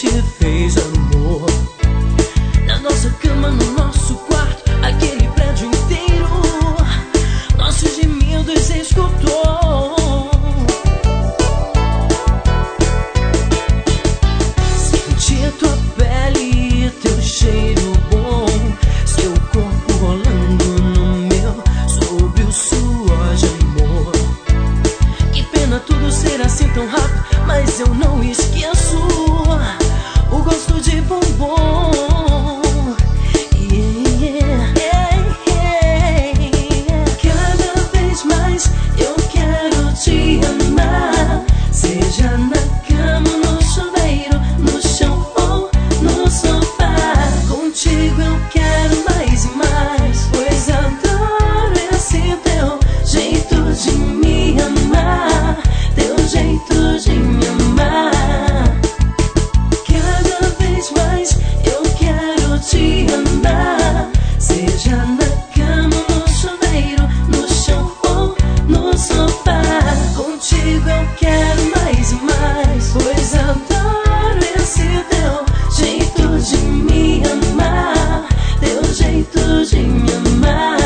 gente fez amor. Na nossa cama, no nosso quarto, aquele prédio inteiro, nossos gemidos escutou. Senti tua pele e teu cheiro bom, seu corpo rolando no meu, sob o suor de amor. Que pena tudo ser assim tão rápido, mas eu não esqueço o gosto de bombom. Cada vez mais eu quero te amar, seja na cama, no chuveiro, no chão ou no sofá. Contigo eu quero mais e mais, pois adoro esse teu jeito de me amar, teu jeito de me amar. Cada vez mais eu quero te amar, seja na cama, no chuveiro, no chão ou no sofá. Contigo eu quero mais e mais, pois adoro esse teu jeito de me amar, teu jeito de me amar.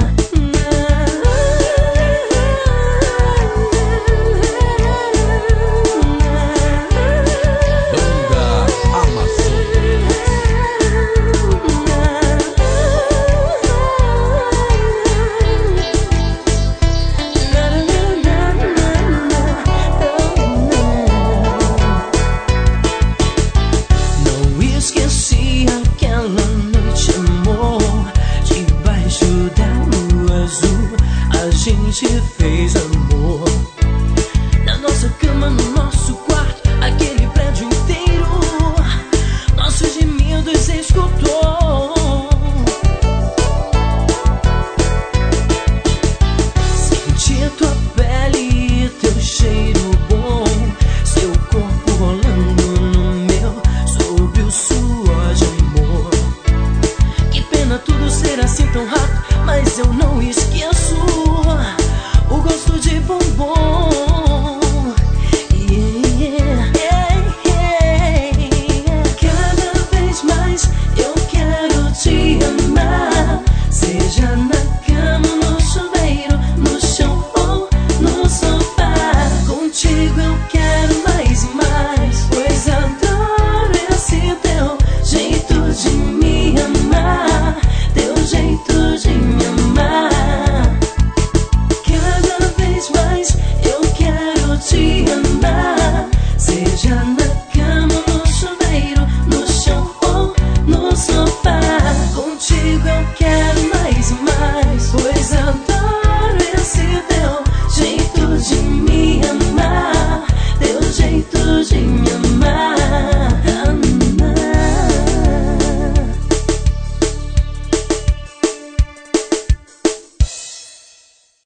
Não esqueci aquela noite, amor, debaixo da lua azul, a gente fez amor.